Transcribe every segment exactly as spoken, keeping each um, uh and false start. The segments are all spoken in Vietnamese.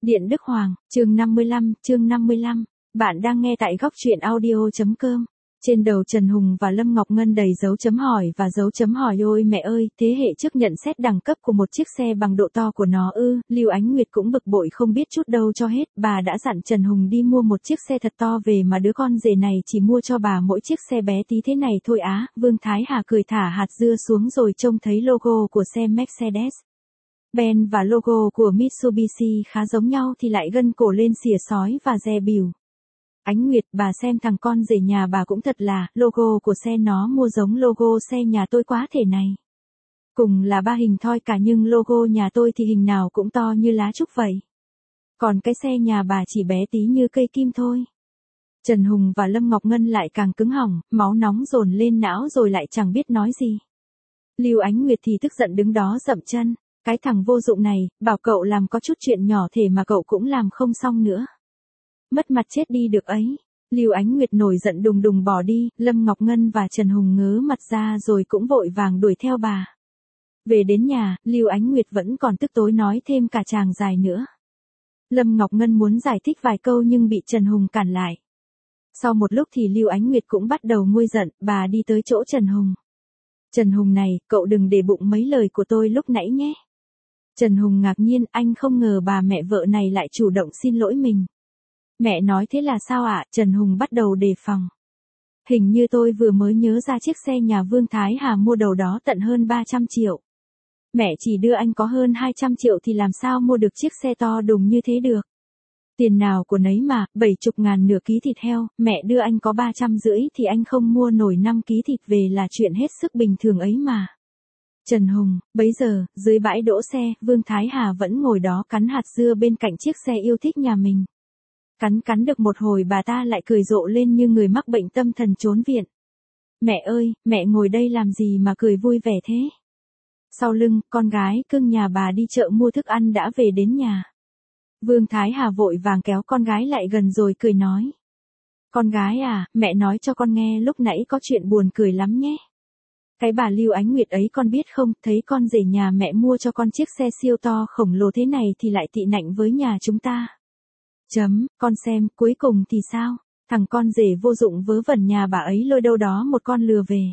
Điện Đức Hoàng, chương năm mươi lăm, chương năm mươi lăm. Bạn đang nghe tại góc truyện audio.com. Trên đầu Trần Hùng và Lâm Ngọc Ngân đầy dấu chấm hỏi và dấu chấm hỏi. Ôi mẹ ơi, thế hệ trước nhận xét đẳng cấp của một chiếc xe bằng độ to của nó ư? Lưu Ánh Nguyệt cũng bực bội không biết chút đâu cho hết. Bà đã dặn Trần Hùng đi mua một chiếc xe thật to về mà đứa con rể này chỉ mua cho bà mỗi chiếc xe bé tí thế này thôi á. Vương Thái Hà cười thả hạt dưa xuống rồi trông thấy logo của xe Mercedes Benz và logo của Mitsubishi khá giống nhau thì lại gân cổ lên xỉa sói và dè bỉu. Ánh Nguyệt, bà xem thằng con rể nhà bà cũng thật là, logo của xe nó mua giống logo xe nhà tôi quá thể này. Cùng là ba hình thoi cả nhưng logo nhà tôi thì hình nào cũng to như lá trúc vậy. Còn cái xe nhà bà chỉ bé tí như cây kim thôi. Trần Hùng và Lâm Ngọc Ngân lại càng cứng họng, máu nóng dồn lên não rồi lại chẳng biết nói gì. Lưu Ánh Nguyệt thì tức giận đứng đó dậm chân. Cái thằng vô dụng này, bảo cậu làm có chút chuyện nhỏ thể mà cậu cũng làm không xong nữa. Mất mặt chết đi được ấy. Lưu Ánh Nguyệt nổi giận đùng đùng bỏ đi, Lâm Ngọc Ngân và Trần Hùng ngớ mặt ra rồi cũng vội vàng đuổi theo bà. Về đến nhà, Lưu Ánh Nguyệt vẫn còn tức tối nói thêm cả tràng dài nữa. Lâm Ngọc Ngân muốn giải thích vài câu nhưng bị Trần Hùng cản lại. Sau một lúc thì Lưu Ánh Nguyệt cũng bắt đầu nguôi giận, bà đi tới chỗ Trần Hùng. Trần Hùng này, cậu đừng để bụng mấy lời của tôi lúc nãy nhé. Trần Hùng ngạc nhiên, anh không ngờ bà mẹ vợ này lại chủ động xin lỗi mình. Mẹ nói thế là sao ạ? Trần Hùng bắt đầu đề phòng. Hình như tôi vừa mới nhớ ra chiếc xe nhà Vương Thái Hà mua đầu đó tận hơn ba trăm triệu. Mẹ chỉ đưa anh có hơn hai trăm triệu thì làm sao mua được chiếc xe to đùng như thế được. Tiền nào của nấy mà, bảy chục ngàn nửa ký thịt heo, mẹ đưa anh có ba trăm rưỡi thì anh không mua nổi năm ký thịt về là chuyện hết sức bình thường ấy mà. Trần Hùng, bấy giờ, dưới bãi đỗ xe, Vương Thái Hà vẫn ngồi đó cắn hạt dưa bên cạnh chiếc xe yêu thích nhà mình. Cắn cắn được một hồi bà ta lại cười rộ lên như người mắc bệnh tâm thần trốn viện. Mẹ ơi, mẹ ngồi đây làm gì mà cười vui vẻ thế? Sau lưng, con gái cưng nhà bà đi chợ mua thức ăn đã về đến nhà. Vương Thái Hà vội vàng kéo con gái lại gần rồi cười nói. Con gái à, mẹ nói cho con nghe lúc nãy có chuyện buồn cười lắm nhé. Cái bà Lưu Ánh Nguyệt ấy con biết không, thấy con rể nhà mẹ mua cho con chiếc xe siêu to khổng lồ thế này thì lại tị nạnh với nhà chúng ta. Chấm, con xem, cuối cùng thì sao? Thằng con rể vô dụng vớ vẩn nhà bà ấy lôi đâu đó một con lừa về.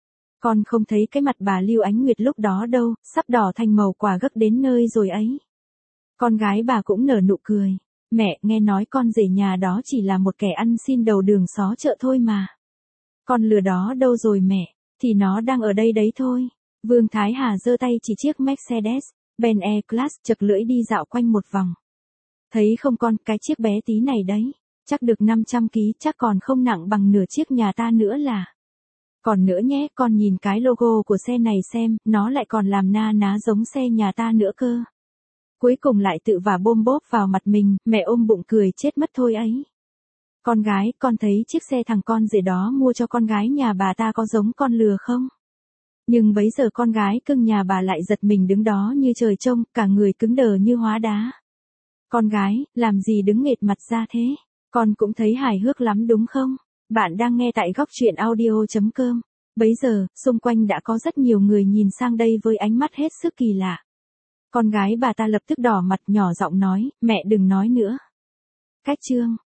Con không thấy cái mặt bà Lưu Ánh Nguyệt lúc đó đâu, sắp đỏ thành màu quả gấc đến nơi rồi ấy. Con gái bà cũng nở nụ cười. Mẹ, nghe nói con rể nhà đó chỉ là một kẻ ăn xin đầu đường xó chợ thôi mà. Con lừa đó đâu rồi mẹ? Thì nó đang ở đây đấy thôi. Vương Thái Hà giơ tay chỉ chiếc Mercedes Benz E-Class chật lưỡi đi dạo quanh một vòng. Thấy không con, cái chiếc bé tí này đấy, chắc được năm trăm ký, chắc còn không nặng bằng nửa chiếc nhà ta nữa là. Còn nữa nhé, con nhìn cái logo của xe này xem, nó lại còn làm na ná giống xe nhà ta nữa cơ. Cuối cùng lại tự vả bôm bốp vào mặt mình, mẹ ôm bụng cười chết mất thôi ấy. Con gái, con thấy chiếc xe thằng con rể đó mua cho con gái nhà bà ta có giống con lừa không? Nhưng bấy giờ con gái cưng nhà bà lại giật mình đứng đó như trời trông, cả người cứng đờ như hóa đá. Con gái, làm gì đứng nghệt mặt ra thế? Con cũng thấy hài hước lắm đúng không? Bạn đang nghe tại góc truyện audio.com. Bấy giờ, xung quanh đã có rất nhiều người nhìn sang đây với ánh mắt hết sức kỳ lạ. Con gái bà ta lập tức đỏ mặt nhỏ giọng nói, mẹ đừng nói nữa. Cách chương.